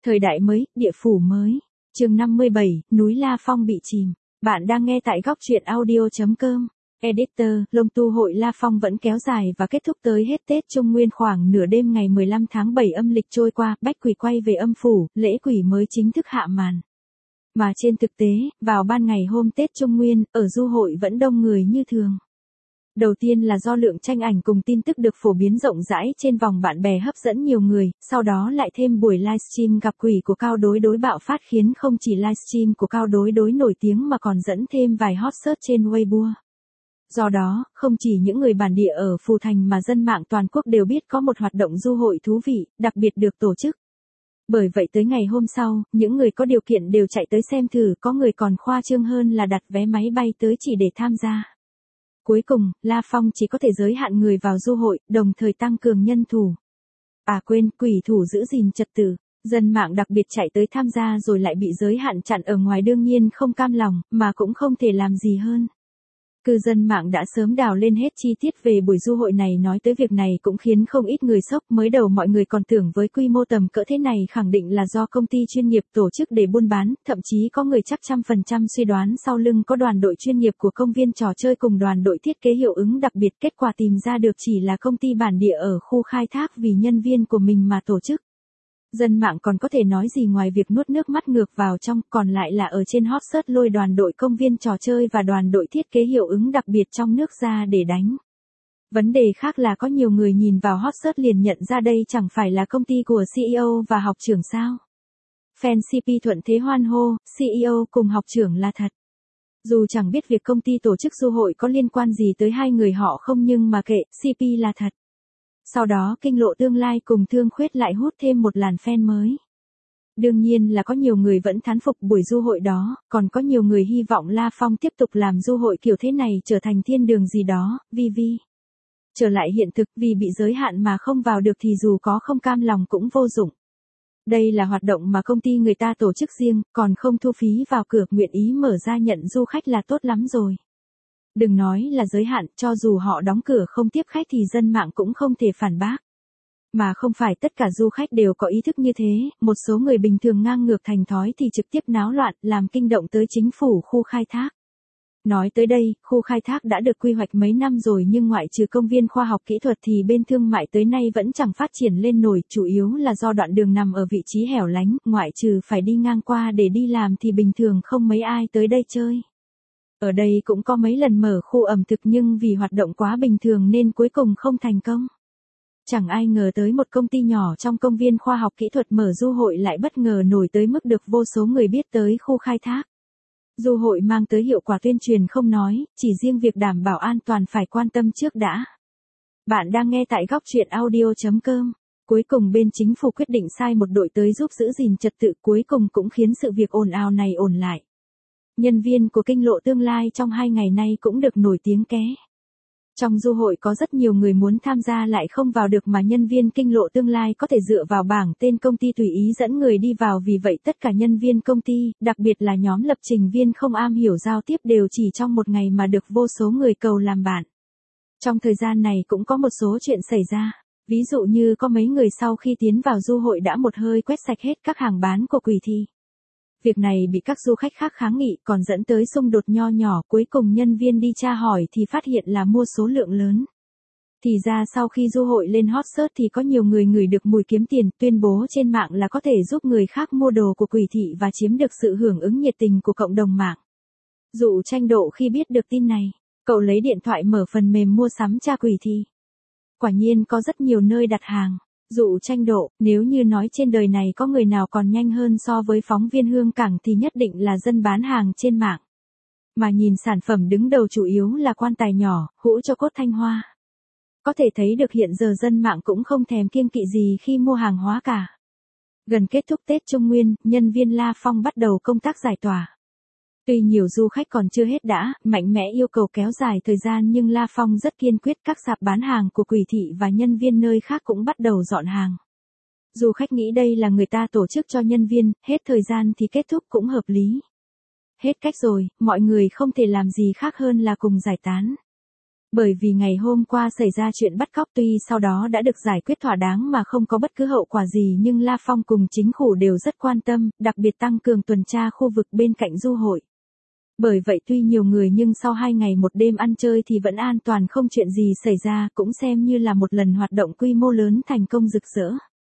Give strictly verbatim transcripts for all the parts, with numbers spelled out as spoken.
Thời đại mới, địa phủ mới. Chương năm mươi bảy, núi La Phong bị chìm. Bạn đang nghe tại góc truyện audio chấm com. Editor, Long tu hội La Phong vẫn kéo dài và kết thúc tới hết Tết Trung Nguyên khoảng nửa đêm ngày mười lăm tháng bảy âm lịch trôi qua, bách quỷ quay về âm phủ, lễ quỷ mới chính thức hạ màn. Mà trên thực tế, vào ban ngày hôm Tết Trung Nguyên, ở du hội vẫn đông người như thường. Đầu tiên là do lượng tranh ảnh cùng tin tức được phổ biến rộng rãi trên vòng bạn bè hấp dẫn nhiều người, sau đó lại thêm buổi livestream gặp quỷ của Cao Đối Đối bạo phát khiến không chỉ livestream của Cao Đối Đối nổi tiếng mà còn dẫn thêm vài hot search trên Weibo. Do đó, không chỉ những người bản địa ở Phù Thành mà dân mạng toàn quốc đều biết có một hoạt động du hội thú vị, đặc biệt được tổ chức. Bởi vậy tới ngày hôm sau, những người có điều kiện đều chạy tới xem thử, có người còn khoa trương hơn là đặt vé máy bay tới chỉ để tham gia. Cuối cùng, La Phong chỉ có thể giới hạn người vào du hội, đồng thời tăng cường nhân thủ. À quên, quỷ thủ giữ gìn trật tự. Dân mạng đặc biệt chạy tới tham gia rồi lại bị giới hạn chặn ở ngoài, đương nhiên không cam lòng, mà cũng không thể làm gì hơn. Cư dân mạng đã sớm đào lên hết chi tiết về buổi du hội này, nói tới việc này cũng khiến không ít người sốc. Mới đầu mọi người còn tưởng với quy mô tầm cỡ thế này khẳng định là do công ty chuyên nghiệp tổ chức để buôn bán, thậm chí có người chắc trăm phần trăm suy đoán sau lưng có đoàn đội chuyên nghiệp của công viên trò chơi cùng đoàn đội thiết kế hiệu ứng đặc biệt. Kết quả tìm ra được chỉ là công ty bản địa ở khu khai thác vì nhân viên của mình mà tổ chức. Dân mạng còn có thể nói gì ngoài việc nuốt nước mắt ngược vào trong, còn lại là ở trên hot search lôi đoàn đội công viên trò chơi và đoàn đội thiết kế hiệu ứng đặc biệt trong nước ra để đánh. Vấn đề khác là có nhiều người nhìn vào hot search liền nhận ra đây chẳng phải là công ty của xê e ô và học trưởng sao. Fan xê pê thuận thế hoan hô, xê e ô cùng học trưởng là thật. Dù chẳng biết việc công ty tổ chức du hội có liên quan gì tới hai người họ không, nhưng mà kệ, xê pê là thật. Sau đó Kinh Lộ Tương Lai cùng Thương Khuyết lại hút thêm một làn fan mới. Đương nhiên là có nhiều người vẫn thán phục buổi du hội đó, còn có nhiều người hy vọng La Phong tiếp tục làm du hội kiểu thế này trở thành thiên đường gì đó, vi vi. Trở lại hiện thực, vì bị giới hạn mà không vào được thì dù có không cam lòng cũng vô dụng. Đây là hoạt động mà công ty người ta tổ chức riêng, còn không thu phí vào cửa, nguyện ý mở ra nhận du khách là tốt lắm rồi. Đừng nói là giới hạn, cho dù họ đóng cửa không tiếp khách thì dân mạng cũng không thể phản bác. Mà không phải tất cả du khách đều có ý thức như thế, một số người bình thường ngang ngược thành thói thì trực tiếp náo loạn, làm kinh động tới chính phủ khu khai thác. Nói tới đây, khu khai thác đã được quy hoạch mấy năm rồi nhưng ngoại trừ công viên khoa học kỹ thuật thì bên thương mại tới nay vẫn chẳng phát triển lên nổi, chủ yếu là do đoạn đường nằm ở vị trí hẻo lánh, ngoại trừ phải đi ngang qua để đi làm thì bình thường không mấy ai tới đây chơi. Ở đây cũng có mấy lần mở khu ẩm thực nhưng vì hoạt động quá bình thường nên cuối cùng không thành công. Chẳng ai ngờ tới một công ty nhỏ trong công viên khoa học kỹ thuật mở du hội lại bất ngờ nổi tới mức được vô số người biết tới khu khai thác. Du hội mang tới hiệu quả tuyên truyền không nói, chỉ riêng việc đảm bảo an toàn phải quan tâm trước đã. Bạn đang nghe tại góc truyện audio chấm com. Cuối cùng bên chính phủ quyết định sai một đội tới giúp giữ gìn trật tự, cuối cùng cũng khiến sự việc ồn ào này ổn lại. Nhân viên của Kinh Lộ Tương Lai trong hai ngày nay cũng được nổi tiếng ké. Trong du hội có rất nhiều người muốn tham gia lại không vào được mà nhân viên Kinh Lộ Tương Lai có thể dựa vào bảng tên công ty tùy ý dẫn người đi vào, vì vậy tất cả nhân viên công ty, đặc biệt là nhóm lập trình viên không am hiểu giao tiếp đều chỉ trong một ngày mà được vô số người cầu làm bạn. Trong thời gian này cũng có một số chuyện xảy ra. Ví dụ như có mấy người sau khi tiến vào du hội đã một hơi quét sạch hết các hàng bán của quỷ thi. Việc này bị các du khách khác kháng nghị còn dẫn tới xung đột nho nhỏ, cuối cùng nhân viên đi tra hỏi thì phát hiện là mua số lượng lớn. Thì ra sau khi du hội lên hot search thì có nhiều người ngửi được mùi kiếm tiền, tuyên bố trên mạng là có thể giúp người khác mua đồ của quỷ thị và chiếm được sự hưởng ứng nhiệt tình của cộng đồng mạng. Dụ Tranh Độ khi biết được tin này, cậu lấy điện thoại mở phần mềm mua sắm tra quỷ thị. Quả nhiên có rất nhiều nơi đặt hàng. Dụ Tranh Độ, nếu như nói trên đời này có người nào còn nhanh hơn so với phóng viên Hương Cảng thì nhất định là dân bán hàng trên mạng. Mà nhìn sản phẩm đứng đầu chủ yếu là quan tài nhỏ, hũ cho cốt Thanh Hoa. Có thể thấy được hiện giờ dân mạng cũng không thèm kiêng kỵ gì khi mua hàng hóa cả. Gần kết thúc Tết Trung Nguyên, nhân viên La Phong bắt đầu công tác giải tỏa. Tuy nhiều du khách còn chưa hết đã, mạnh mẽ yêu cầu kéo dài thời gian nhưng La Phong rất kiên quyết, các sạp bán hàng của quỷ thị và nhân viên nơi khác cũng bắt đầu dọn hàng. Du khách nghĩ đây là người ta tổ chức cho nhân viên, hết thời gian thì kết thúc cũng hợp lý. Hết cách rồi, mọi người không thể làm gì khác hơn là cùng giải tán. Bởi vì ngày hôm qua xảy ra chuyện bắt cóc tuy sau đó đã được giải quyết thỏa đáng mà không có bất cứ hậu quả gì nhưng La Phong cùng chính phủ đều rất quan tâm, đặc biệt tăng cường tuần tra khu vực bên cạnh du hội. Bởi vậy tuy nhiều người nhưng sau hai ngày một đêm ăn chơi thì vẫn an toàn không chuyện gì xảy ra, cũng xem như là một lần hoạt động quy mô lớn thành công rực rỡ.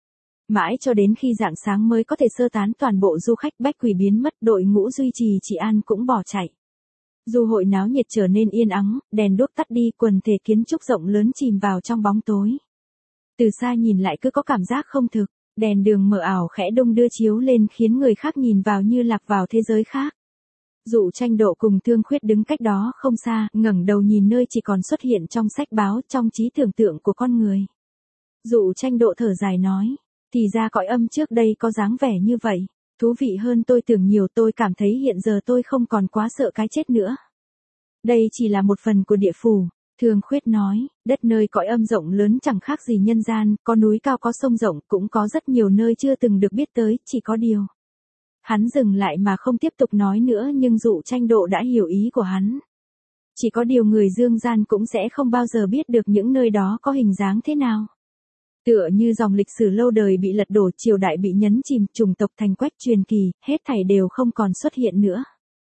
Mãi cho đến khi rạng sáng mới có thể sơ tán toàn bộ du khách, Bách Quỷ biến mất, đội ngũ duy trì trị an cũng bỏ chạy. Du hội náo nhiệt trở nên yên ắng, đèn đuốc tắt đi, quần thể kiến trúc rộng lớn chìm vào trong bóng tối. Từ xa nhìn lại cứ có cảm giác không thực, đèn đường mờ ảo khẽ đung đưa chiếu lên khiến người khác nhìn vào như lạc vào thế giới khác. Dụ Tranh Độ cùng Thương Khuyết đứng cách đó không xa, ngẩng đầu nhìn nơi chỉ còn xuất hiện trong sách báo, trong trí tưởng tượng của con người. Dụ Tranh Độ thở dài nói, thì ra cõi âm trước đây có dáng vẻ như vậy, thú vị hơn tôi tưởng nhiều, tôi cảm thấy hiện giờ tôi không còn quá sợ cái chết nữa. Đây chỉ là một phần của địa phủ, Thương Khuyết nói, đất nơi cõi âm rộng lớn chẳng khác gì nhân gian, có núi cao có sông rộng, cũng có rất nhiều nơi chưa từng được biết tới, chỉ có điều. Hắn dừng lại mà không tiếp tục nói nữa nhưng Dụ Tranh Độ đã hiểu ý của hắn. Chỉ có điều người dương gian cũng sẽ không bao giờ biết được những nơi đó có hình dáng thế nào. Tựa như dòng lịch sử lâu đời bị lật đổ, triều đại bị nhấn chìm, chủng tộc thành quách truyền kỳ, hết thảy đều không còn xuất hiện nữa.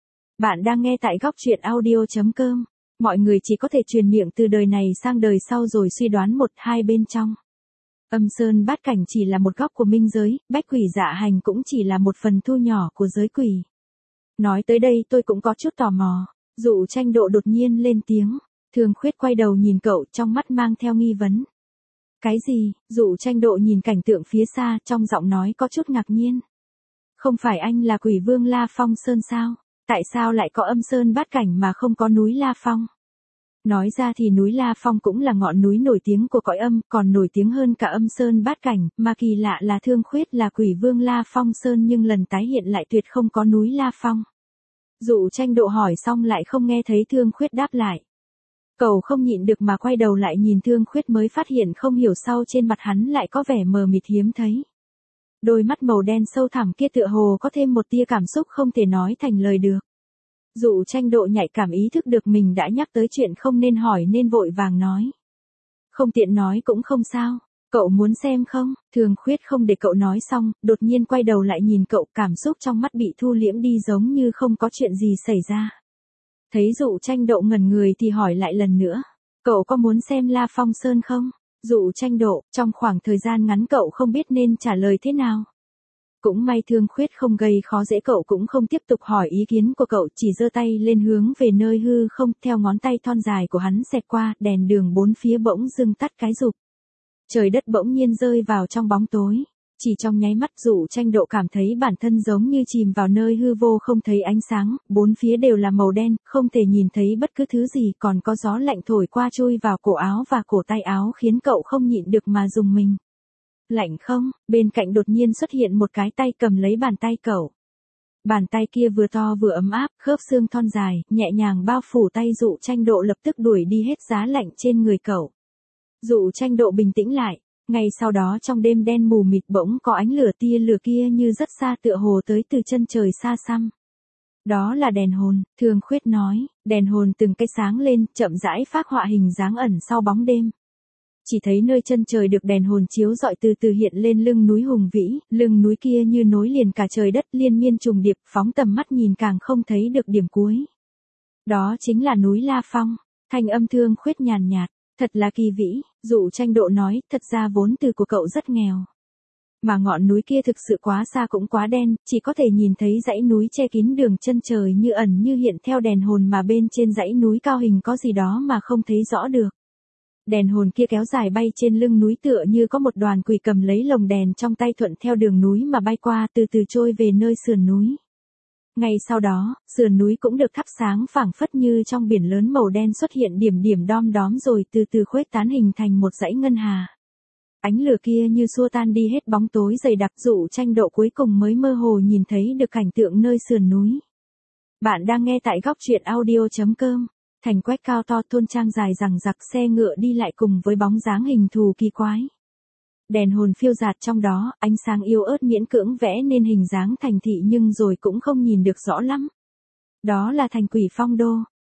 Bạn đang nghe tại góc truyện audio chấm com. Mọi người chỉ có thể truyền miệng từ đời này sang đời sau rồi suy đoán một hai bên trong. Âm Sơn Bát Cảnh chỉ là một góc của minh giới, Bách Quỷ Dạ Hành cũng chỉ là một phần thu nhỏ của giới quỷ. Nói tới đây tôi cũng có chút tò mò. Dụ Tranh Độ đột nhiên lên tiếng. Thương Khuyết quay đầu nhìn cậu, trong mắt mang theo nghi vấn. Cái gì? Dụ Tranh Độ nhìn cảnh tượng phía xa, trong giọng nói có chút ngạc nhiên. Không phải anh là quỷ vương La Phong Sơn sao? Tại sao lại có Âm Sơn Bát Cảnh mà không có núi La Phong? Nói ra thì núi La Phong cũng là ngọn núi nổi tiếng của cõi âm, còn nổi tiếng hơn cả Âm Sơn Bát Cảnh, mà kỳ lạ là Thương Khuyết là quỷ vương La Phong Sơn nhưng lần tái hiện lại tuyệt không có núi La Phong. Dụ Tranh Độ hỏi xong lại không nghe thấy Thương Khuyết đáp lại. Cậu không nhịn được mà quay đầu lại nhìn Thương Khuyết mới phát hiện không hiểu sau trên mặt hắn lại có vẻ mờ mịt hiếm thấy. Đôi mắt màu đen sâu thẳm kia tựa hồ có thêm một tia cảm xúc không thể nói thành lời được. Dụ Tranh Độ nhạy cảm ý thức được mình đã nhắc tới chuyện không nên hỏi nên vội vàng nói. Không tiện nói cũng không sao, cậu muốn xem không? Thương Khuyết không để cậu nói xong, đột nhiên quay đầu lại nhìn cậu, cảm xúc trong mắt bị thu liễm đi giống như không có chuyện gì xảy ra. Thấy Dụ Tranh Độ ngẩn người thì hỏi lại lần nữa. Cậu có muốn xem La Phong Sơn không? Dụ Tranh Độ, trong khoảng thời gian ngắn cậu không biết nên trả lời thế nào. Cũng may Thương Khuyết không gây khó dễ cậu cũng không tiếp tục hỏi ý kiến của cậu, chỉ giơ tay lên hướng về nơi hư không, theo ngón tay thon dài của hắn xẹt qua, đèn đường bốn phía bỗng dưng tắt cái rụp. Trời đất bỗng nhiên rơi vào trong bóng tối. Chỉ trong nháy mắt Dụ Tranh Độ cảm thấy bản thân giống như chìm vào nơi hư vô không thấy ánh sáng, bốn phía đều là màu đen, không thể nhìn thấy bất cứ thứ gì, còn có gió lạnh thổi qua chui vào cổ áo và cổ tay áo khiến cậu không nhịn được mà rùng mình. Lạnh không? Bên cạnh đột nhiên xuất hiện một cái tay cầm lấy bàn tay cậu. Bàn tay kia vừa to vừa ấm áp, khớp xương thon dài, nhẹ nhàng bao phủ tay Dụ Tranh Độ lập tức đuổi đi hết giá lạnh trên người cậu. Dụ Tranh Độ bình tĩnh lại. Ngay sau đó trong đêm đen mù mịt bỗng có ánh lửa, tia lửa kia như rất xa tựa hồ tới từ chân trời xa xăm. Đó là đèn hồn, Thương Khuyết nói, đèn hồn từng cái sáng lên, chậm rãi phác họa hình dáng ẩn sau bóng đêm. Chỉ thấy nơi chân trời được đèn hồn chiếu rọi từ từ hiện lên lưng núi hùng vĩ, lưng núi kia như nối liền cả trời đất liên miên trùng điệp, phóng tầm mắt nhìn càng không thấy được điểm cuối. Đó chính là núi La Phong, thanh âm Thương Khuyết nhàn nhạt. Thật là kỳ vĩ, Dụ Tranh Độ nói, thật ra vốn từ của cậu rất nghèo. Mà ngọn núi kia thực sự quá xa cũng quá đen, chỉ có thể nhìn thấy dãy núi che kín đường chân trời như ẩn như hiện theo đèn hồn mà bên trên dãy núi cao hình có gì đó mà không thấy rõ được. Đèn hồn kia kéo dài bay trên lưng núi tựa như có một đoàn quỷ cầm lấy lồng đèn trong tay thuận theo đường núi mà bay qua từ từ trôi về nơi sườn núi. Ngay sau đó, sườn núi cũng được thắp sáng phảng phất như trong biển lớn màu đen xuất hiện điểm điểm đom đóm rồi từ từ khuếch tán hình thành một dãy ngân hà. Ánh lửa kia như xua tan đi hết bóng tối dày đặc, Dụ Tranh Độ cuối cùng mới mơ hồ nhìn thấy được cảnh tượng nơi sườn núi. Bạn đang nghe tại góc truyện audio chấm com. Thành quách cao to, thôn trang dài dằng dặc, xe ngựa đi lại cùng với bóng dáng hình thù kỳ quái. Đèn hồn phiêu dạt trong đó, ánh sáng yếu ớt miễn cưỡng vẽ nên hình dáng thành thị nhưng rồi cũng không nhìn được rõ lắm. Đó là thành Quỷ Phong Đô.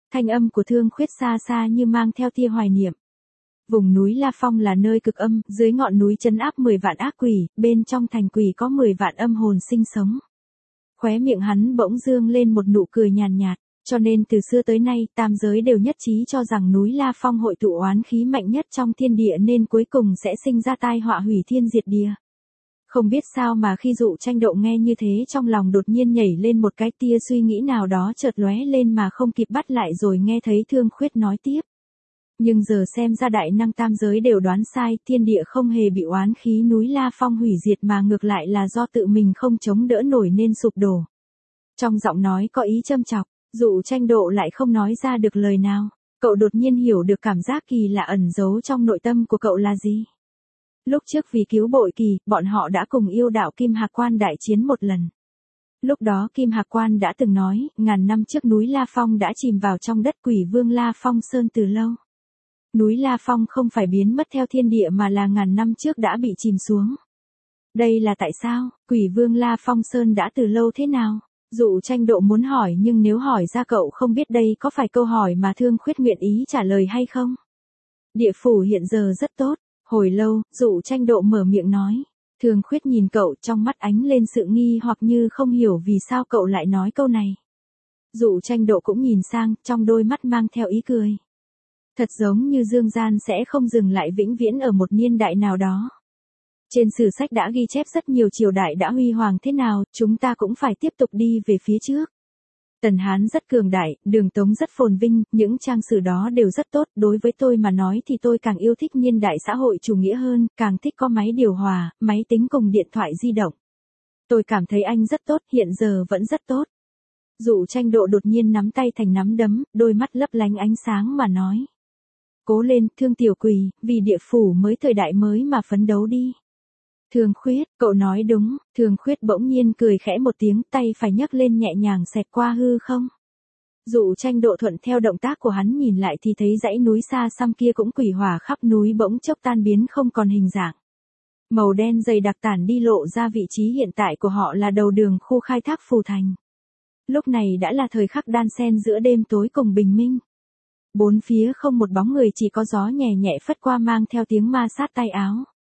Thanh âm của Thương Khuyết xa xa như mang theo tia hoài niệm. Vùng núi La Phong là nơi cực âm, dưới ngọn núi trấn áp mười vạn ác quỷ, bên trong thành quỷ có mười vạn âm hồn sinh sống. Khóe miệng hắn bỗng dương lên một nụ cười nhàn nhạt, cho nên từ xưa tới nay, tam giới đều nhất trí cho rằng núi La Phong hội tụ oán khí mạnh nhất trong thiên địa nên cuối cùng sẽ sinh ra tai họa hủy thiên diệt địa. Không biết sao mà khi Dụ Tranh Độ nghe như thế trong lòng đột nhiên nhảy lên một cái tia suy nghĩ nào đó chợt lóe lên mà không kịp bắt lại rồi nghe thấy Thương Khuyết nói tiếp. Nhưng giờ xem ra đại năng tam giới đều đoán sai, thiên địa không hề bị oán khí núi La Phong hủy diệt mà ngược lại là do tự mình không chống đỡ nổi nên sụp đổ. Trong giọng nói có ý châm chọc, Dụ Tranh Độ lại không nói ra được lời nào. Cậu đột nhiên hiểu được cảm giác kỳ lạ ẩn giấu trong nội tâm của cậu là gì. Lúc trước vì cứu Bội Kỳ, bọn họ đã cùng yêu đạo Kim Hạc Quan đại chiến một lần. Lúc đó Kim Hạc Quan đã từng nói, ngàn năm trước núi La Phong đã chìm vào trong đất Quỷ Vương La Phong Sơn từ lâu. Núi La Phong không phải biến mất theo thiên địa mà là ngàn năm trước đã bị chìm xuống. Đây là tại sao? Quỷ Vương La Phong Sơn đã từ lâu thế nào? Dụ Tranh Độ muốn hỏi nhưng nếu hỏi ra cậu không biết đây có phải câu hỏi mà Thương Khuyết nguyện ý trả lời hay không? Địa phủ hiện giờ rất tốt. Hồi lâu, Dụ Tranh Độ mở miệng nói. Thương Khuyết nhìn cậu trong mắt ánh lên sự nghi hoặc như không hiểu vì sao cậu lại nói câu này. Dụ Tranh Độ cũng nhìn sang, trong đôi mắt mang theo ý cười. Thật giống như dương gian sẽ không dừng lại vĩnh viễn ở một niên đại nào đó. Trên sử sách đã ghi chép rất nhiều triều đại đã huy hoàng thế nào, chúng ta cũng phải tiếp tục đi về phía trước. Tần Hán rất cường đại, Đường Tống rất phồn vinh, những trang sử đó đều rất tốt, đối với tôi mà nói thì tôi càng yêu thích niên đại xã hội chủ nghĩa hơn, càng thích có máy điều hòa, máy tính cùng điện thoại di động. Tôi cảm thấy anh rất tốt, hiện giờ vẫn rất tốt. Dụ Tranh Độ đột nhiên nắm tay thành nắm đấm, đôi mắt lấp lánh ánh sáng mà nói. Cố lên, Thương tiểu quỷ, vì địa phủ mới thời đại mới mà phấn đấu đi. Thương Khuyết, cậu nói đúng, Thương Khuyết bỗng nhiên cười khẽ một tiếng, tay phải nhấc lên nhẹ nhàng xẹt qua hư không. Dụ Tranh Độ thuận theo động tác của hắn nhìn lại thì thấy dãy núi xa xăm kia cũng quỷ hỏa khắp núi bỗng chốc tan biến không còn hình dạng. Màu đen dày đặc tản đi lộ ra vị trí hiện tại của họ là đầu đường khu khai thác Phù Thành. Lúc này đã là thời khắc đan xen giữa đêm tối cùng bình minh. Bốn phía không một bóng người, chỉ có gió nhẹ nhẹ phất qua mang theo tiếng ma sát tay áo.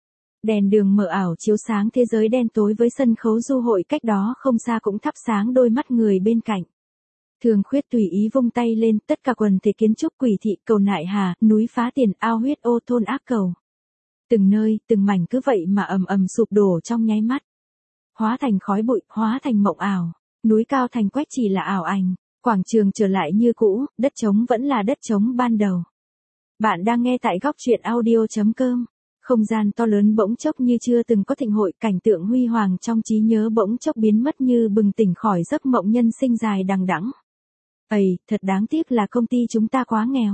Đèn đường mờ ảo chiếu sáng thế giới đen tối với sân khấu du hội cách đó không xa cũng thắp sáng đôi mắt người bên cạnh. Thương Khuyết tùy ý vung tay lên, tất cả quần thể kiến trúc Quỷ Thị, Cầu Nại Hà, núi Phá Tiền, ao huyết ô thôn ác cầu. Từng nơi, từng mảnh cứ vậy mà ầm ầm sụp đổ trong nháy mắt. Hóa thành khói bụi, hóa thành mộng ảo, núi cao thành quách chỉ là ảo ảnh, quảng trường trở lại như cũ, đất trống vẫn là đất trống ban đầu. Bạn đang nghe tại góc truyện audio chấm com. Không gian to lớn bỗng chốc như chưa từng có thịnh hội, cảnh tượng huy hoàng trong trí nhớ bỗng chốc biến mất như bừng tỉnh khỏi giấc mộng nhân sinh dài đằng đẵng. Ây, thật đáng tiếc là công ty chúng ta quá nghèo.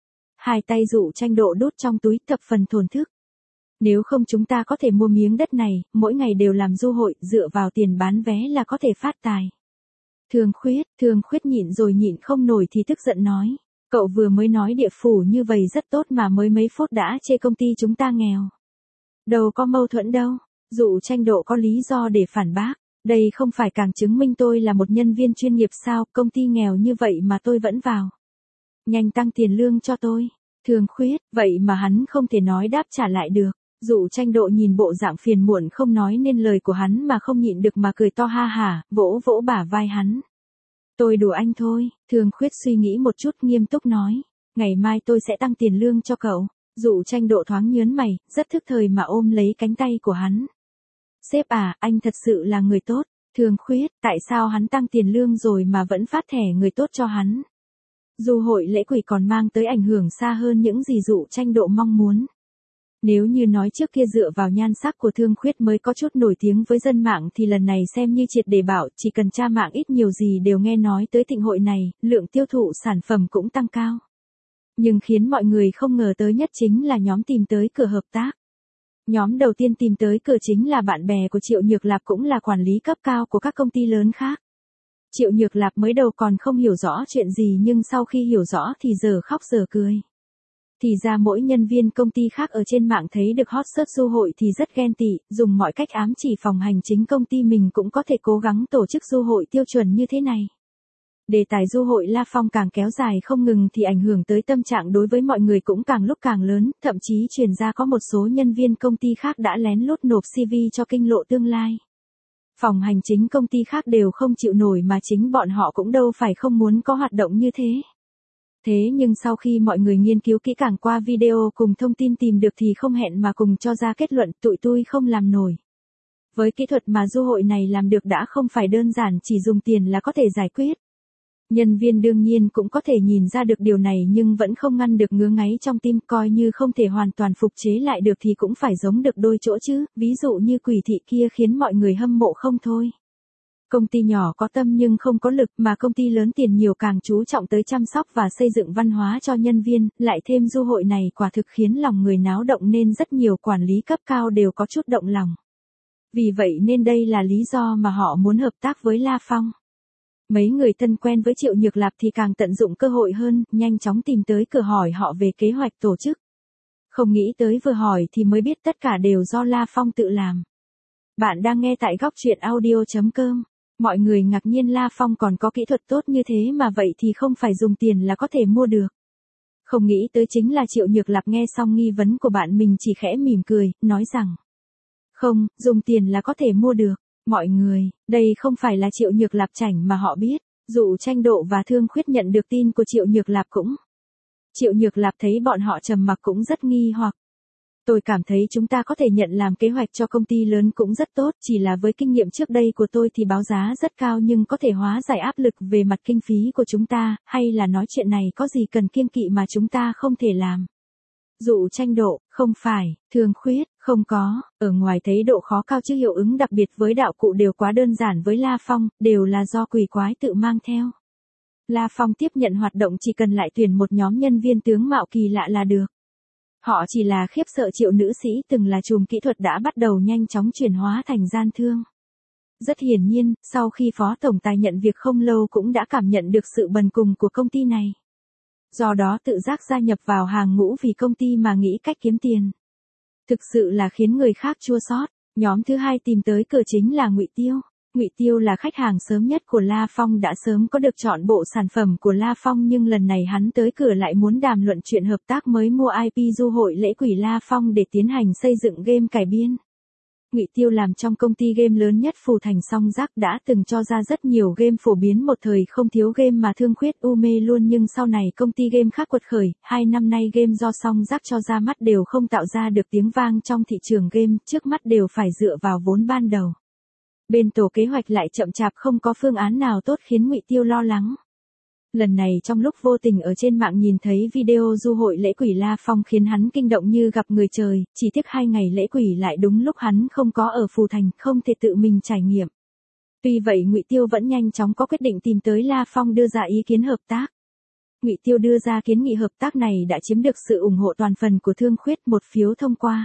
Hai tay Dụ Tranh Độ đút trong túi thập phần thổn thức. Nếu không chúng ta có thể mua miếng đất này, mỗi ngày đều làm du hội, dựa vào tiền bán vé là có thể phát tài. Thương Khuyết, Thương Khuyết nhịn rồi nhịn không nổi thì tức giận nói. Cậu vừa mới nói địa phủ như vậy rất tốt mà mới mấy phút đã chê công ty chúng ta nghèo. Đâu có mâu thuẫn đâu, Dụ Tranh Độ có lý do để phản bác. Đây không phải càng chứng minh tôi là một nhân viên chuyên nghiệp sao, công ty nghèo như vậy mà tôi vẫn vào. Nhanh tăng tiền lương cho tôi. Thương Khuyết, vậy mà hắn không thể nói đáp trả lại được. Dụ Tranh Độ nhìn bộ dạng phiền muộn không nói nên lời của hắn mà không nhịn được mà cười to ha hả, vỗ vỗ bả vai hắn. Tôi đùa anh thôi, Thương Khuyết suy nghĩ một chút nghiêm túc nói. Ngày mai tôi sẽ tăng tiền lương cho cậu. Dụ Tranh Độ thoáng nhớn mày, rất thức thời mà ôm lấy cánh tay của hắn. Sếp à, anh thật sự là người tốt. Thương Khuyết, tại sao hắn tăng tiền lương rồi mà vẫn phát thẻ người tốt cho hắn? Du hội lễ quỷ còn mang tới ảnh hưởng xa hơn những gì Dụ Tranh Độ mong muốn. Nếu như nói trước kia dựa vào nhan sắc của Thương Khuyết mới có chút nổi tiếng với dân mạng thì lần này xem như triệt để bảo, chỉ cần tra mạng ít nhiều gì đều nghe nói tới thịnh hội này, lượng tiêu thụ sản phẩm cũng tăng cao. Nhưng khiến mọi người không ngờ tới nhất chính là nhóm tìm tới cửa hợp tác. Nhóm đầu tiên tìm tới cửa chính là bạn bè của Triệu Nhược Lạp, cũng là quản lý cấp cao của các công ty lớn khác. Triệu Nhược Lạp mới đầu còn không hiểu rõ chuyện gì nhưng sau khi hiểu rõ thì giờ khóc giờ cười. Thì ra mỗi nhân viên công ty khác ở trên mạng thấy được hot search du hội thì rất ghen tị, dùng mọi cách ám chỉ phòng hành chính công ty mình cũng có thể cố gắng tổ chức du hội tiêu chuẩn như thế này. Đề tài du hội La Phong càng kéo dài không ngừng thì ảnh hưởng tới tâm trạng đối với mọi người cũng càng lúc càng lớn, thậm chí truyền ra có một số nhân viên công ty khác đã lén lút nộp xê vê cho Kinh Lộ Tương Lai. Phòng hành chính công ty khác đều không chịu nổi mà chính bọn họ cũng đâu phải không muốn có hoạt động như thế. Thế nhưng sau khi mọi người nghiên cứu kỹ càng qua video cùng thông tin tìm được thì không hẹn mà cùng cho ra kết luận tụi tôi không làm nổi. Với kỹ thuật mà du hội này làm được đã không phải đơn giản chỉ dùng tiền là có thể giải quyết. Nhân viên đương nhiên cũng có thể nhìn ra được điều này nhưng vẫn không ngăn được ngứa ngáy trong tim, coi như không thể hoàn toàn phục chế lại được thì cũng phải giống được đôi chỗ chứ, ví dụ như Quỷ Thị kia khiến mọi người hâm mộ không thôi. Công ty nhỏ có tâm nhưng không có lực mà công ty lớn tiền nhiều càng chú trọng tới chăm sóc và xây dựng văn hóa cho nhân viên, lại thêm du hội này quả thực khiến lòng người náo động nên rất nhiều quản lý cấp cao đều có chút động lòng. Vì vậy nên đây là lý do mà họ muốn hợp tác với La Phong. Mấy người thân quen với Triệu Nhược Lạp thì càng tận dụng cơ hội hơn, nhanh chóng tìm tới cửa hỏi họ về kế hoạch tổ chức. Không nghĩ tới vừa hỏi thì mới biết tất cả đều do La Phong tự làm. Bạn đang nghe tại góc truyện audio chấm com. Mọi người ngạc nhiên La Phong còn có kỹ thuật tốt như thế mà vậy thì không phải dùng tiền là có thể mua được. Không nghĩ tới chính là Triệu Nhược Lạp nghe xong nghi vấn của bạn mình chỉ khẽ mỉm cười, nói rằng không, dùng tiền là có thể mua được. Mọi người, đây không phải là Triệu Nhược Lạp chảnh mà họ biết. Dụ Tranh Độ và Thương Khuyết nhận được tin của Triệu Nhược Lạp cũng. Triệu Nhược Lạp thấy bọn họ trầm mặc cũng rất nghi hoặc. Tôi cảm thấy chúng ta có thể nhận làm kế hoạch cho công ty lớn cũng rất tốt, chỉ là với kinh nghiệm trước đây của tôi thì báo giá rất cao nhưng có thể hóa giải áp lực về mặt kinh phí của chúng ta, hay là nói chuyện này có gì cần kiêng kỵ mà chúng ta không thể làm. Dụ Tranh Độ, không phải, Thương Khuyết, không có, ở ngoài thấy độ khó cao chứ hiệu ứng đặc biệt với đạo cụ đều quá đơn giản với La Phong, đều là do quỷ quái tự mang theo. La Phong tiếp nhận hoạt động chỉ cần lại tuyển một nhóm nhân viên tướng mạo kỳ lạ là được. Họ chỉ là khiếp sợ Triệu nữ sĩ từng là trùm kỹ thuật đã bắt đầu nhanh chóng chuyển hóa thành gian thương. Rất hiển nhiên, sau khi Phó Tổng Tài nhận việc không lâu cũng đã cảm nhận được sự bần cùng của công ty này. Do đó tự giác gia nhập vào hàng ngũ vì công ty mà nghĩ cách kiếm tiền. Thực sự là khiến người khác chua xót. Nhóm thứ hai tìm tới cửa chính là Ngụy Tiêu. Ngụy Tiêu là khách hàng sớm nhất của La Phong đã sớm có được chọn bộ sản phẩm của La Phong nhưng lần này hắn tới cửa lại muốn đàm luận chuyện hợp tác mới mua i pê du hội lễ quỷ La Phong để tiến hành xây dựng game cải biên. Ngụy Tiêu làm trong công ty game lớn nhất Phù Thành Song Giác đã từng cho ra rất nhiều game phổ biến một thời không thiếu game mà Thương Khuyết u mê luôn nhưng sau này công ty game khác quật khởi, hai năm nay game do Song Giác cho ra mắt đều không tạo ra được tiếng vang trong thị trường game, trước mắt đều phải dựa vào vốn ban đầu. Bên tổ kế hoạch lại chậm chạp không có phương án nào tốt khiến Ngụy Tiêu lo lắng. Lần này trong lúc vô tình ở trên mạng nhìn thấy video du hội lễ quỷ La Phong khiến hắn kinh động như gặp người trời, chỉ tiếc hai ngày lễ quỷ lại đúng lúc hắn không có ở Phù Thành, không thể tự mình trải nghiệm. Tuy vậy Ngụy Tiêu vẫn nhanh chóng có quyết định tìm tới La Phong đưa ra ý kiến hợp tác. Ngụy Tiêu đưa ra kiến nghị hợp tác này đã chiếm được sự ủng hộ toàn phần của Thương Khuyết, một phiếu thông qua.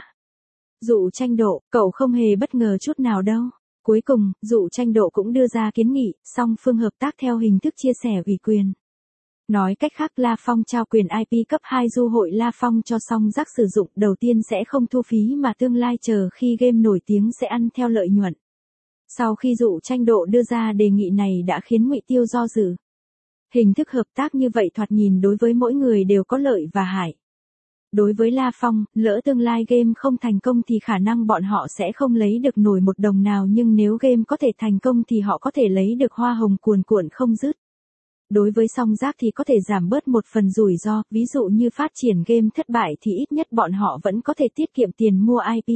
Dụ Tranh Độ, cậu không hề bất ngờ chút nào đâu. Cuối cùng, Dụ Tranh Độ cũng đưa ra kiến nghị, song phương hợp tác theo hình thức chia sẻ ủy quyền. Nói cách khác La Phong trao quyền i pê cấp hai du hội La Phong cho Song Giác sử dụng, đầu tiên sẽ không thu phí mà tương lai chờ khi game nổi tiếng sẽ ăn theo lợi nhuận. Sau khi Dụ Tranh Độ đưa ra đề nghị này đã khiến Ngụy Tiêu do dự. Hình thức hợp tác như vậy thoạt nhìn đối với mỗi người đều có lợi và hại. Đối với La Phong, lỡ tương lai game không thành công thì khả năng bọn họ sẽ không lấy được nổi một đồng nào nhưng nếu game có thể thành công thì họ có thể lấy được hoa hồng cuồn cuộn không dứt. Đối với Song Giác thì có thể giảm bớt một phần rủi ro, ví dụ như phát triển game thất bại thì ít nhất bọn họ vẫn có thể tiết kiệm tiền mua i pê.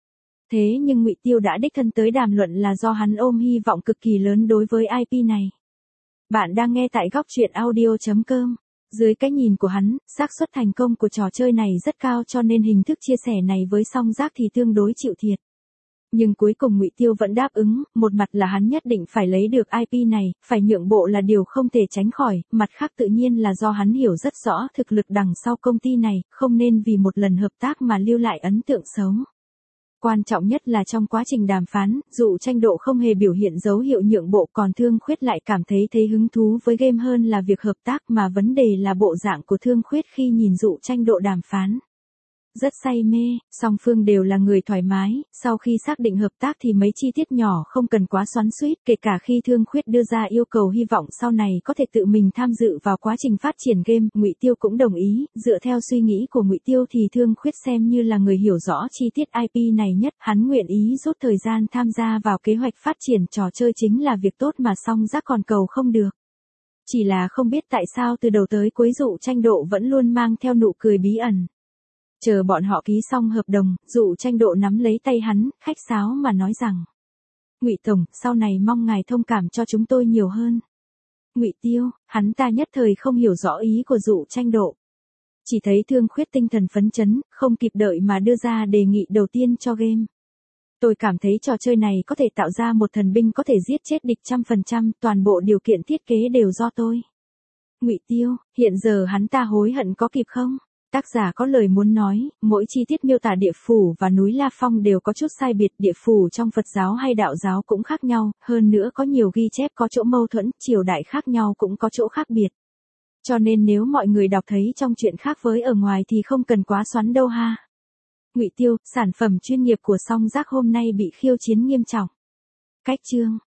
Thế nhưng Ngụy Tiêu đã đích thân tới đàm luận là do hắn ôm hy vọng cực kỳ lớn đối với i pê này. Bạn đang nghe tại góc truyện audio chấm com. Dưới cái nhìn của hắn, xác suất thành công của trò chơi này rất cao cho nên hình thức chia sẻ này với Song Giác thì tương đối chịu thiệt. Nhưng cuối cùng Ngụy Tiêu vẫn đáp ứng, một mặt là hắn nhất định phải lấy được i pê này, phải nhượng bộ là điều không thể tránh khỏi, mặt khác tự nhiên là do hắn hiểu rất rõ thực lực đằng sau công ty này, không nên vì một lần hợp tác mà lưu lại ấn tượng xấu. Quan trọng nhất là trong quá trình đàm phán, Dụ Tranh Độ không hề biểu hiện dấu hiệu nhượng bộ còn Thương Khuyết lại cảm thấy thấy hứng thú với game hơn là việc hợp tác mà vấn đề là bộ dạng của Thương Khuyết khi nhìn Dụ Tranh Độ đàm phán. rất say mê, song phương đều là người thoải mái, sau khi xác định hợp tác thì mấy chi tiết nhỏ không cần quá xoắn xuýt, kể cả khi Thương Khuyết đưa ra yêu cầu hy vọng sau này có thể tự mình tham dự vào quá trình phát triển game, Ngụy Tiêu cũng đồng ý, dựa theo suy nghĩ của Ngụy Tiêu thì Thương Khuyết xem như là người hiểu rõ chi tiết i pê này nhất, hắn nguyện ý rút thời gian tham gia vào kế hoạch phát triển trò chơi chính là việc tốt mà Song Giác còn cầu không được. Chỉ là không biết tại sao từ đầu tới cuối Dụ Tranh Độ vẫn luôn mang theo nụ cười bí ẩn. Chờ bọn họ ký xong hợp đồng, Dụ Tranh Độ nắm lấy tay hắn, khách sáo mà nói rằng: Ngụy Tổng, sau này mong ngài thông cảm cho chúng tôi nhiều hơn. Ngụy Tiêu, hắn ta nhất thời không hiểu rõ ý của Dụ Tranh Độ. Chỉ thấy Thương Khuyết tinh thần phấn chấn, không kịp đợi mà đưa ra đề nghị đầu tiên cho game. Tôi cảm thấy trò chơi này có thể tạo ra một thần binh có thể giết chết địch trăm phần trăm, toàn bộ điều kiện thiết kế đều do tôi. Ngụy Tiêu, hiện giờ hắn ta hối hận có kịp không? Tác giả có lời muốn nói, mỗi chi tiết miêu tả địa phủ và núi La Phong đều có chút sai biệt, địa phủ trong Phật giáo hay đạo giáo cũng khác nhau, hơn nữa có nhiều ghi chép có chỗ mâu thuẫn, triều đại khác nhau cũng có chỗ khác biệt. Cho nên nếu mọi người đọc thấy trong chuyện khác với ở ngoài thì không cần quá xoắn đâu ha. Ngụy Tiêu, sản phẩm chuyên nghiệp của Song Giác hôm nay bị khiêu chiến nghiêm trọng. Cách chương